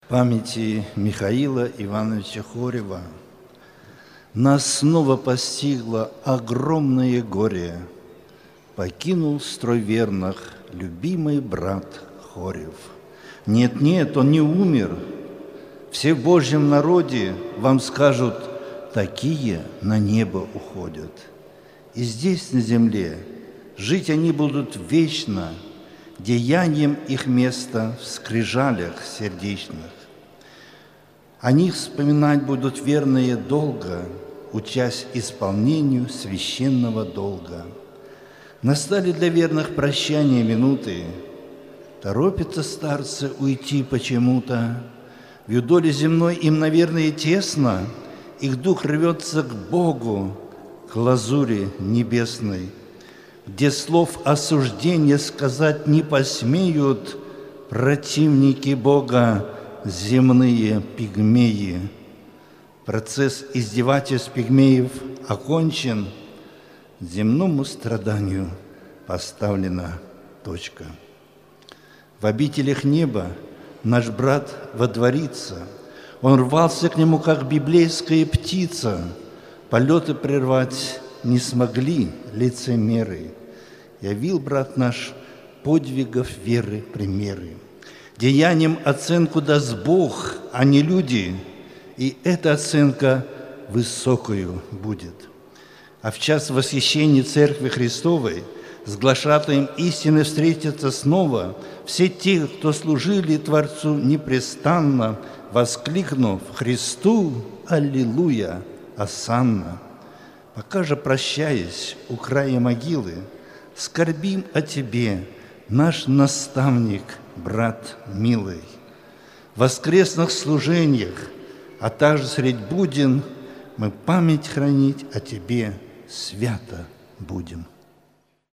Памяти Михаила Ивановича Хорева нас снова постигло огромное горе. Покинул строй верных любимый брат Хорев. Нет, он не умер. Все в Божьем народе вам скажут, такие на небо уходят. И здесь, на земле, жить они будут вечно, деянием их место в скрижалях сердечных. О них вспоминать будут верные долго, учась исполнению священного долга. Настали для верных прощания минуты, торопятся старцы уйти почему-то. В юдоле земной им, наверное, тесно, их дух рвется к Богу, к лазури небесной, где слов осуждения сказать не посмеют противники Бога, земные пигмеи. Процесс издевательств пигмеев окончен, земному страданию поставлена точка. В обителях неба наш брат водворится, он рвался к нему, как библейская птица. Полеты прервать не смогли лицемеры. Явил брат наш подвигов веры примеры. Деянием оценку даст Бог, а не люди, и эта оценка высокую будет. А в час восхищения Церкви Христовой с глашатаем истины встретятся снова все те, кто служили Творцу непрестанно, воскликнув Христу «Аллилуйя! Осанна!». Пока же, прощаясь у края могилы, скорбим о Тебе, наш наставник, брат милый. В воскресных служениях, а также средь буден, мы память хранить о Тебе свято будем.